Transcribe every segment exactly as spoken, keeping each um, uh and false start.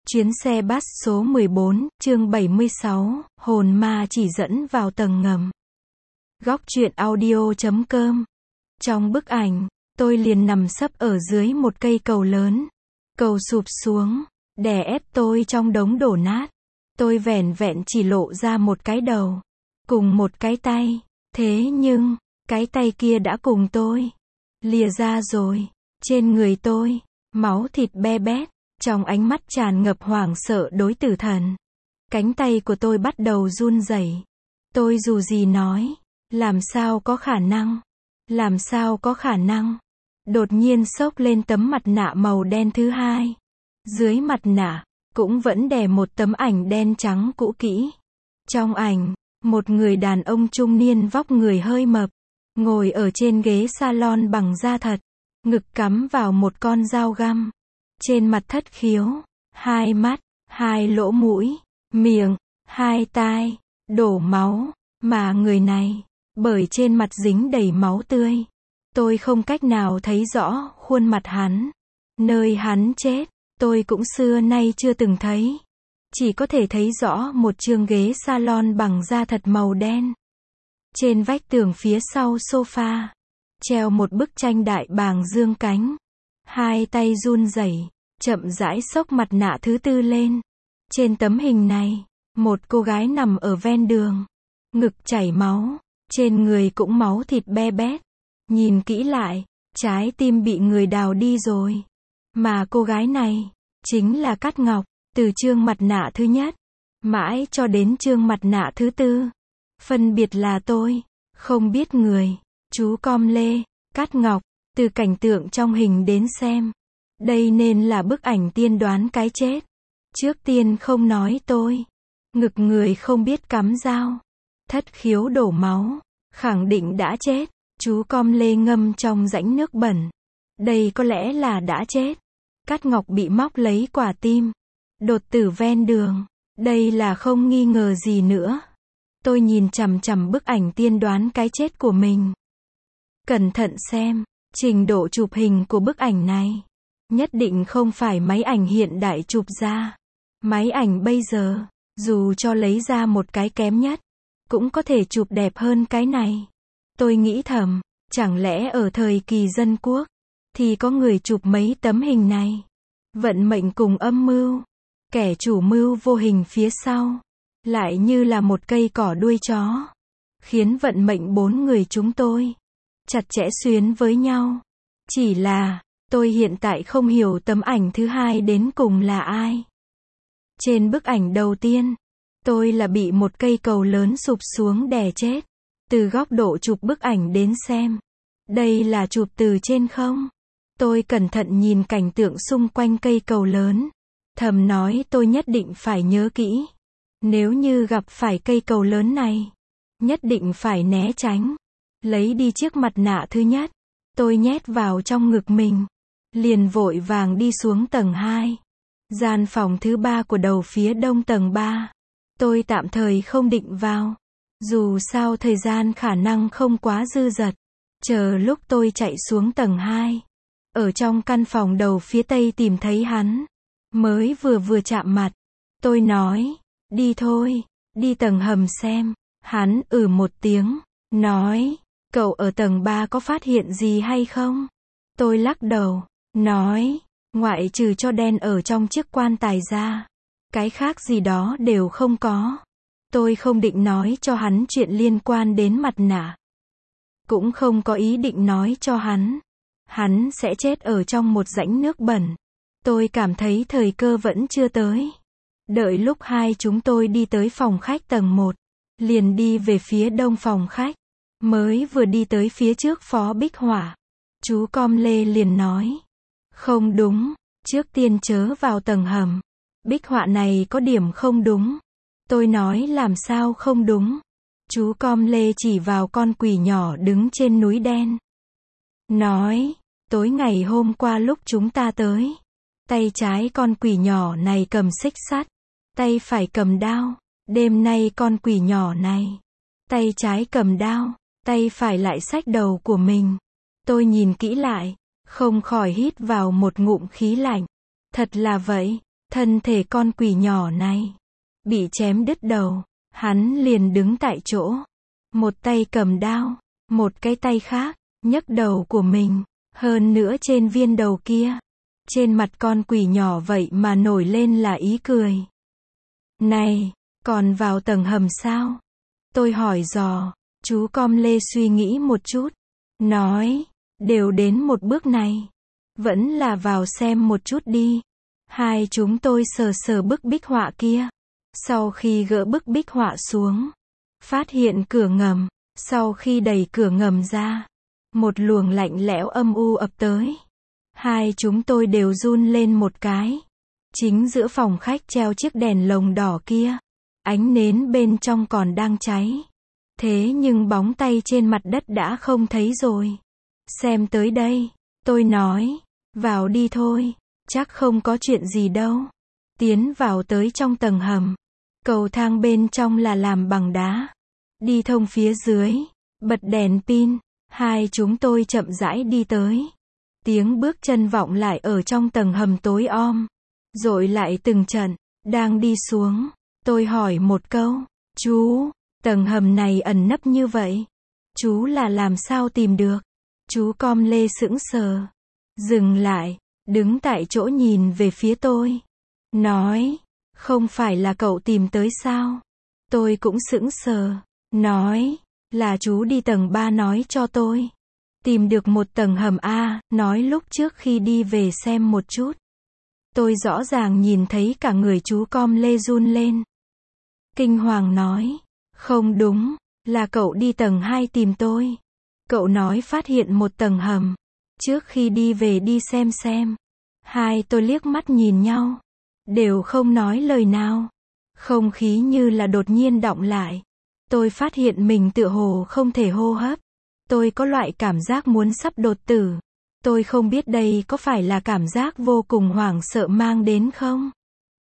Chuyến xe bus số mười bốn, chương bảy mươi sáu, hồn ma chỉ dẫn vào tầng ngầm. Góc truyện audio chấm com. Trong bức ảnh, tôi liền nằm sấp ở dưới một cây cầu lớn. Cầu sụp xuống, đè ép tôi trong đống đổ nát. Tôi vẻn vẹn chỉ lộ ra một cái đầu, cùng một cái tay. Thế nhưng, cái tay kia đã cùng tôi lìa ra rồi. Trên người tôi, máu thịt be bét. Trong ánh mắt tràn ngập hoảng sợ đối tử thần. Cánh tay của tôi bắt đầu run rẩy. Tôi dù gì nói, làm sao có khả năng, làm sao có khả năng. Đột nhiên xốc lên tấm mặt nạ màu đen thứ hai. Dưới mặt nạ, cũng vẫn đè một tấm ảnh đen trắng cũ kỹ. Trong ảnh, một người đàn ông trung niên vóc người hơi mập, ngồi ở trên ghế salon bằng da thật, ngực cắm vào một con dao găm. Trên mặt thất khiếu, hai mắt, hai lỗ mũi, miệng, hai tai, đổ máu, mà người này, bởi trên mặt dính đầy máu tươi. Tôi không cách nào thấy rõ khuôn mặt hắn. Nơi hắn chết, tôi cũng xưa nay chưa từng thấy. Chỉ có thể thấy rõ một chương ghế salon bằng da thật màu đen. Trên vách tường phía sau sofa, treo một bức tranh đại bàng dương cánh. Hai tay run rẩy, chậm rãi xốc mặt nạ thứ tư lên. Trên tấm hình này, một cô gái nằm ở ven đường, ngực chảy máu, trên người cũng máu thịt be bét. Nhìn kỹ lại, trái tim bị người đào đi rồi. Mà cô gái này, chính là Cát Ngọc, từ chương mặt nạ thứ nhất, mãi cho đến chương mặt nạ thứ tư. Phân biệt là tôi, không biết người, chú Com Lê, Cát Ngọc, từ cảnh tượng trong hình đến xem. Đây nên là bức ảnh tiên đoán cái chết. Trước tiên không nói tôi, ngực người không biết cắm dao, thất khiếu đổ máu, khẳng định đã chết. Chú Com Lê ngâm trong rãnh nước bẩn. Đây có lẽ là đã chết. Cát Ngọc bị móc lấy quả tim, đột tử ven đường. Đây là không nghi ngờ gì nữa. Tôi nhìn chằm chằm bức ảnh tiên đoán cái chết của mình. Cẩn thận xem, trình độ chụp hình của bức ảnh này nhất định không phải máy ảnh hiện đại chụp ra. Máy ảnh bây giờ, dù cho lấy ra một cái kém nhất, cũng có thể chụp đẹp hơn cái này. Tôi nghĩ thầm, chẳng lẽ ở thời kỳ dân quốc, thì có người chụp mấy tấm hình này. Vận mệnh cùng âm mưu, kẻ chủ mưu vô hình phía sau, lại như là một cây cỏ đuôi chó, khiến vận mệnh bốn người chúng tôi chặt chẽ xuyến với nhau. Chỉ là, tôi hiện tại không hiểu tấm ảnh thứ hai đến cùng là ai. Trên bức ảnh đầu tiên, tôi là bị một cây cầu lớn sụp xuống đè chết. Từ góc độ chụp bức ảnh đến xem, đây là chụp từ trên không. Tôi cẩn thận nhìn cảnh tượng xung quanh cây cầu lớn, thầm nói tôi nhất định phải nhớ kỹ. Nếu như gặp phải cây cầu lớn này, nhất định phải né tránh. Lấy đi chiếc mặt nạ thứ nhất, tôi nhét vào trong ngực mình, liền vội vàng đi xuống tầng hai. Gian phòng thứ ba của đầu phía đông tầng ba. Tôi tạm thời không định vào. Dù sao thời gian khả năng không quá dư dật. Chờ lúc tôi chạy xuống tầng hai. Ở trong căn phòng đầu phía tây tìm thấy hắn. Mới vừa vừa chạm mặt. Tôi nói, đi thôi, đi tầng hầm xem. Hắn ừ một tiếng, nói, cậu ở tầng ba có phát hiện gì hay không? Tôi lắc đầu, nói, ngoại trừ cho đen ở trong chiếc quan tài ra, cái khác gì đó đều không có. Tôi không định nói cho hắn chuyện liên quan đến mặt nạ. Cũng không có ý định nói cho hắn. Hắn sẽ chết ở trong một rãnh nước bẩn. Tôi cảm thấy thời cơ vẫn chưa tới. Đợi lúc hai chúng tôi đi tới phòng khách tầng một, liền đi về phía đông phòng khách. Mới vừa đi tới phía trước Phó Bích Họa, chú Com Lê liền nói, không đúng, trước tiên chớ vào tầng hầm. Bích Họa này có điểm không đúng. Tôi nói làm sao không đúng. Chú Com Lê chỉ vào con quỷ nhỏ đứng trên núi đen. Nói, tối ngày hôm qua lúc chúng ta tới, tay trái con quỷ nhỏ này cầm xích sắt, tay phải cầm đao. Đêm nay con quỷ nhỏ này, tay trái cầm đao, tay phải lại xách đầu của mình. Tôi nhìn kỹ lại, không khỏi hít vào một ngụm khí lạnh. Thật là vậy, thân thể con quỷ nhỏ này bị chém đứt đầu, hắn liền đứng tại chỗ, một tay cầm đao, một cái tay khác nhấc đầu của mình, hơn nữa trên viên đầu kia, trên mặt con quỷ nhỏ vậy mà nổi lên là ý cười. Này, còn vào tầng hầm sao? Tôi hỏi dò. Chú Com Lê suy nghĩ một chút, nói, đều đến một bước này, vẫn là vào xem một chút đi. Hai chúng tôi sờ sờ bức bích họa kia. Sau khi gỡ bức bích họa xuống, phát hiện cửa ngầm, sau khi đẩy cửa ngầm ra, một luồng lạnh lẽo âm u ập tới. Hai chúng tôi đều run lên một cái. Chính giữa phòng khách treo chiếc đèn lồng đỏ kia, ánh nến bên trong còn đang cháy. Thế nhưng bóng tay trên mặt đất đã không thấy rồi. Xem tới đây, tôi nói, vào đi thôi, chắc không có chuyện gì đâu. Tiến vào tới trong tầng hầm. Cầu thang bên trong là làm bằng đá. Đi thông phía dưới, bật đèn pin, hai chúng tôi chậm rãi đi tới. Tiếng bước chân vọng lại ở trong tầng hầm tối om. Rồi lại từng trận, đang đi xuống. Tôi hỏi một câu, chú, tầng hầm này ẩn nấp như vậy, chú là làm sao tìm được? Chú Com Lê sững sờ, dừng lại, đứng tại chỗ nhìn về phía tôi. Nói, không phải là cậu tìm tới sao? Tôi cũng sững sờ, nói, là chú đi tầng ba nói cho tôi. Tìm được một tầng hầm A, nói lúc trước khi đi về xem một chút. Tôi rõ ràng nhìn thấy cả người chú Com Lê run lên. Kinh hoàng nói, không đúng, là cậu đi tầng hai tìm tôi. Cậu nói phát hiện một tầng hầm, trước khi đi về đi xem xem. Hai tôi liếc mắt nhìn nhau, đều không nói lời nào. Không khí như là đột nhiên đọng lại. Tôi phát hiện mình tựa hồ không thể hô hấp. Tôi có loại cảm giác muốn sắp đột tử. Tôi không biết đây có phải là cảm giác vô cùng hoảng sợ mang đến không?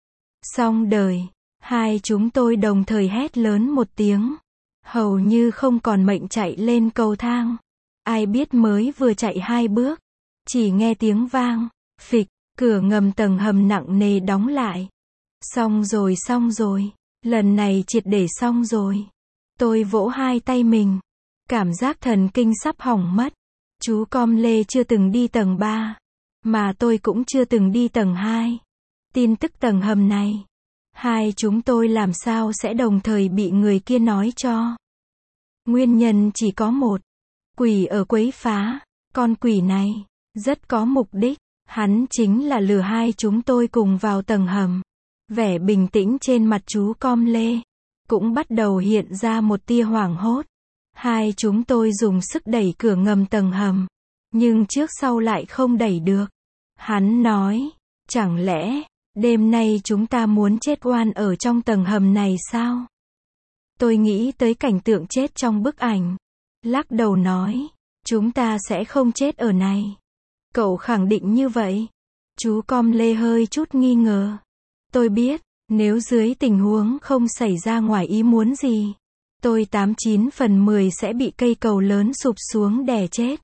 Xong đời, hai chúng tôi đồng thời hét lớn một tiếng. Hầu như không còn mệnh chạy lên cầu thang. Ai biết mới vừa chạy hai bước, chỉ nghe tiếng vang, phịch, cửa ngầm tầng hầm nặng nề đóng lại. Xong rồi xong rồi, lần này triệt để xong rồi. Tôi vỗ hai tay mình, cảm giác thần kinh sắp hỏng mất. Chú Com Lê chưa từng đi tầng ba, mà tôi cũng chưa từng đi tầng hai. Tin tức tầng hầm này, hai chúng tôi làm sao sẽ đồng thời bị người kia nói cho. Nguyên nhân chỉ có một, quỷ ở quấy phá. Con quỷ này, rất có mục đích, hắn chính là lừa hai chúng tôi cùng vào tầng hầm. Vẻ bình tĩnh trên mặt chú Com Lê, cũng bắt đầu hiện ra một tia hoảng hốt. Hai chúng tôi dùng sức đẩy cửa ngầm tầng hầm, nhưng trước sau lại không đẩy được. Hắn nói, chẳng lẽ, đêm nay chúng ta muốn chết oan ở trong tầng hầm này sao? Tôi nghĩ tới cảnh tượng chết trong bức ảnh. Lắc đầu nói, chúng ta sẽ không chết ở này. Cậu khẳng định như vậy? Chú Com Lê hơi chút nghi ngờ. Tôi biết, nếu dưới tình huống không xảy ra ngoài ý muốn gì, tôi tám chín phần mười sẽ bị cây cầu lớn sụp xuống đè chết.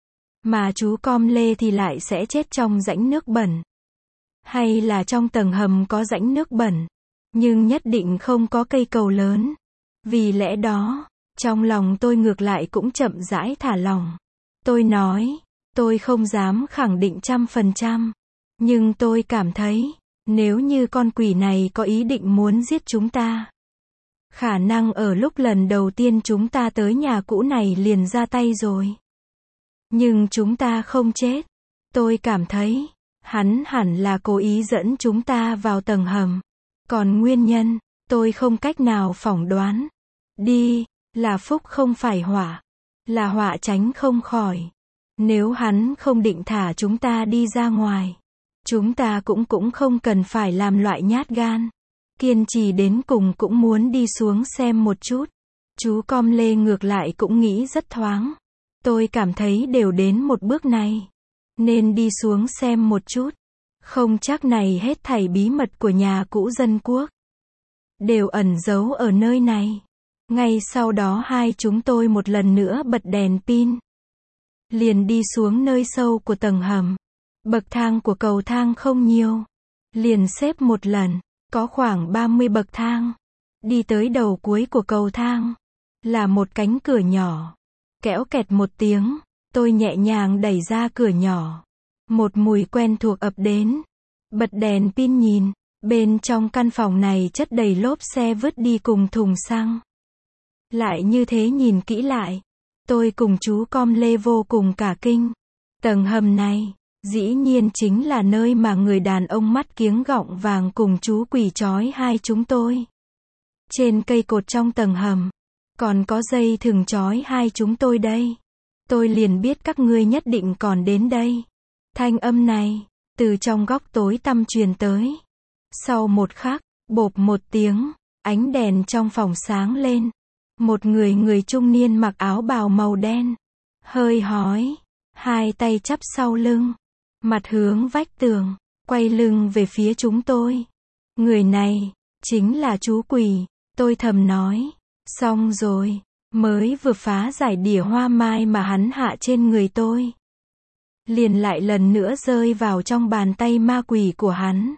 Mà chú Com Lê thì lại sẽ chết trong rãnh nước bẩn. Hay là trong tầng hầm có rãnh nước bẩn, nhưng nhất định không có cây cầu lớn. Vì lẽ đó, trong lòng tôi ngược lại cũng chậm rãi thả lỏng. Tôi nói, tôi không dám khẳng định trăm phần trăm. Nhưng tôi cảm thấy, nếu như con quỷ này có ý định muốn giết chúng ta, khả năng ở lúc lần đầu tiên chúng ta tới nhà cũ này liền ra tay rồi. Nhưng chúng ta không chết. Tôi cảm thấy, hắn hẳn là cố ý dẫn chúng ta vào tầng hầm. Còn nguyên nhân, tôi không cách nào phỏng đoán. Đi, là phúc không phải họa. Là họa tránh không khỏi. Nếu hắn không định thả chúng ta đi ra ngoài, chúng ta cũng cũng không cần phải làm loại nhát gan. Kiên trì đến cùng cũng muốn đi xuống xem một chút. Chú Com Lê ngược lại cũng nghĩ rất thoáng. Tôi cảm thấy đều đến một bước này, nên đi xuống xem một chút. Không chắc này hết thảy bí mật của nhà cũ dân quốc đều ẩn giấu ở nơi này. Ngay sau đó hai chúng tôi một lần nữa bật đèn pin, liền đi xuống nơi sâu của tầng hầm. Bậc thang của cầu thang không nhiều, liền xếp một lần, có khoảng ba mươi bậc thang. Đi tới đầu cuối của cầu thang, là một cánh cửa nhỏ. Kéo kẹt một tiếng, tôi nhẹ nhàng đẩy ra cửa nhỏ. Một mùi quen thuộc ập đến. Bật đèn pin nhìn, bên trong căn phòng này chất đầy lốp xe vứt đi cùng thùng xăng. Lại như thế nhìn kỹ lại, tôi cùng chú com lê vô cùng cả kinh. Tầng hầm này, dĩ nhiên chính là nơi mà người đàn ông mắt kiếng gọng vàng cùng chú quỷ trói hai chúng tôi. Trên cây cột trong tầng hầm, còn có dây thừng trói hai chúng tôi đây. Tôi liền biết các ngươi nhất định còn đến đây. Thanh âm này, từ trong góc tối tăm truyền tới. Sau một khắc, bộp một tiếng, ánh đèn trong phòng sáng lên. Một người người trung niên mặc áo bào màu đen, hơi hói, hai tay chắp sau lưng, mặt hướng vách tường, quay lưng về phía chúng tôi. Người này, chính là chú quỷ, tôi thầm nói. Xong rồi, mới vừa phá giải đỉa hoa mai mà hắn hạ trên người tôi, liền lại lần nữa rơi vào trong bàn tay ma quỷ của hắn.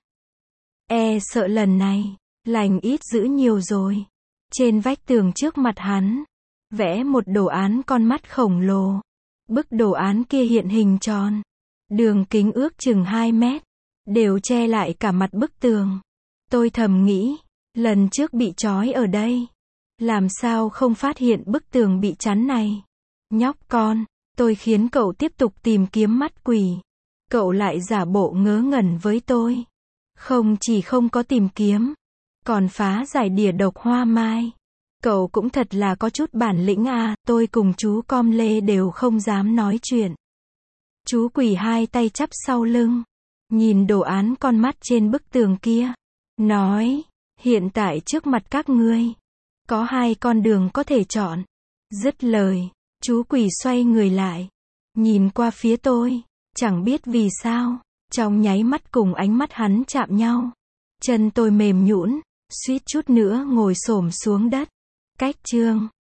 E sợ lần này, lành ít dữ nhiều rồi. Trên vách tường trước mặt hắn, vẽ một đồ án con mắt khổng lồ. Bức đồ án kia hiện hình tròn, đường kính ước chừng hai mét, đều che lại cả mặt bức tường. Tôi thầm nghĩ, lần trước bị trói ở đây, làm sao không phát hiện bức tường bị chắn này. Nhóc con, tôi khiến cậu tiếp tục tìm kiếm mắt quỷ. Cậu lại giả bộ ngớ ngẩn với tôi. Không chỉ không có tìm kiếm, còn phá giải đỉa độc hoa mai. Cậu cũng thật là có chút bản lĩnh à. Tôi cùng chú com lê đều không dám nói chuyện. Chú quỷ hai tay chắp sau lưng, nhìn đồ án con mắt trên bức tường kia, nói, hiện tại trước mặt các ngươi, có hai con đường có thể chọn. Dứt lời, chú quỷ xoay người lại, nhìn qua phía tôi, chẳng biết vì sao, trong nháy mắt cùng ánh mắt hắn chạm nhau. Chân tôi mềm nhũn, suýt chút nữa ngồi xổm xuống đất. Cách chương